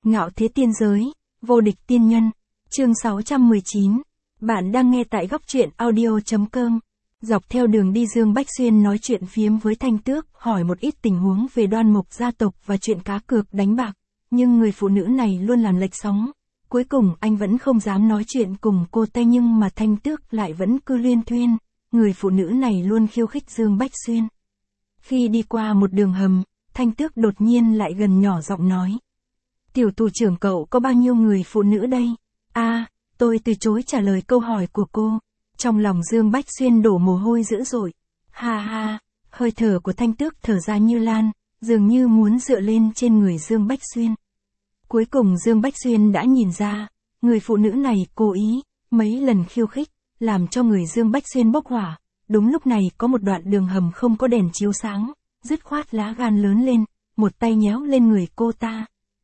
Ngạo thế tiên giới, vô địch tiên nhân, chương 619. Bạn đang nghe tại góc truyện audio.com. Dọc theo đường đi Dương Bách Xuyên nói chuyện phiếm với Thanh Tước, hỏi một ít tình huống về Đoan Mục gia tộc và chuyện cá cược đánh bạc, nhưng người phụ nữ này luôn làm lệch sóng. Cuối cùng anh vẫn không dám nói chuyện cùng cô ta, nhưng mà Thanh Tước lại vẫn cứ luyên thuyên, người phụ nữ này luôn khiêu khích Dương Bách Xuyên. Khi đi qua một đường hầm, Thanh Tước đột nhiên lại gần nhỏ giọng nói. Tiểu tù trưởng, cậu có bao nhiêu người phụ nữ đây? Tôi từ chối trả lời câu hỏi của cô. Trong lòng Dương Bách Xuyên đổ mồ hôi dữ dội. Ha, hơi thở của Thanh Tước thở ra như lan, dường như muốn dựa lên trên người Dương Bách Xuyên. Cuối cùng Dương Bách Xuyên đã nhìn ra, người phụ nữ này cố ý, mấy lần khiêu khích, làm cho người Dương Bách Xuyên bốc hỏa. Đúng lúc này có một đoạn đường hầm không có đèn chiếu sáng, dứt khoát lá gan lớn lên, một tay nhéo lên người cô ta.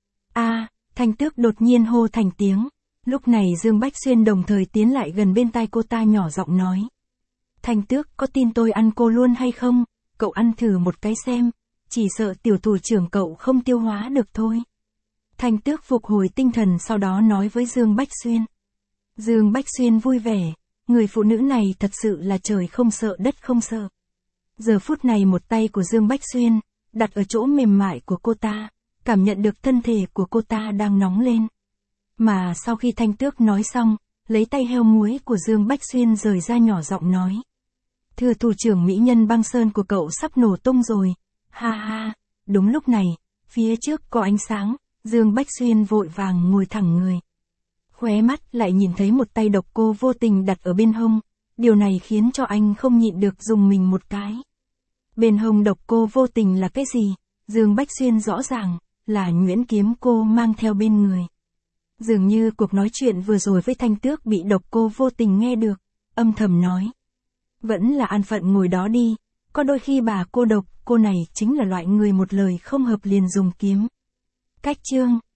Thanh Tước đột nhiên hô thành tiếng. Lúc này Dương Bách Xuyên đồng thời tiến lại gần bên tai cô ta nhỏ giọng nói. Thanh Tước, có tin tôi ăn cô luôn hay không? Cậu ăn thử một cái xem, chỉ sợ tiểu tù trưởng cậu không tiêu hóa được thôi. Thanh Tước phục hồi tinh thần, sau đó nói với Dương Bách Xuyên. Dương Bách Xuyên vui vẻ, người phụ nữ này thật sự là trời không sợ đất không sợ. Giờ phút này một tay của Dương Bách Xuyên đặt ở chỗ mềm mại của cô ta, cảm nhận được thân thể của cô ta đang nóng lên. Mà sau khi Thanh Tước nói xong, lấy tay heo muối của Dương Bách Xuyên rời ra, nhỏ giọng nói. Thưa thủ trưởng, mỹ nhân băng sơn của cậu sắp nổ tung rồi. Ha. Đúng lúc này, phía trước có ánh sáng, Dương Bách Xuyên vội vàng ngồi thẳng người. Khóe mắt lại nhìn thấy một tay độc cô vô tình đặt ở bên hông, điều này khiến cho anh không nhịn được dùng mình một cái. Bên hông độc cô vô tình là cái gì? Dương Bách Xuyên rõ ràng là nhuyễn kiếm cô mang theo bên người. Dường như cuộc nói chuyện vừa rồi với Thanh Tước bị độc cô vô tình nghe được, âm thầm nói. Vẫn là an phận ngồi đó đi, có đôi khi bà cô độc, cô này chính là loại người một lời không hợp liền dùng kiếm. Cách chương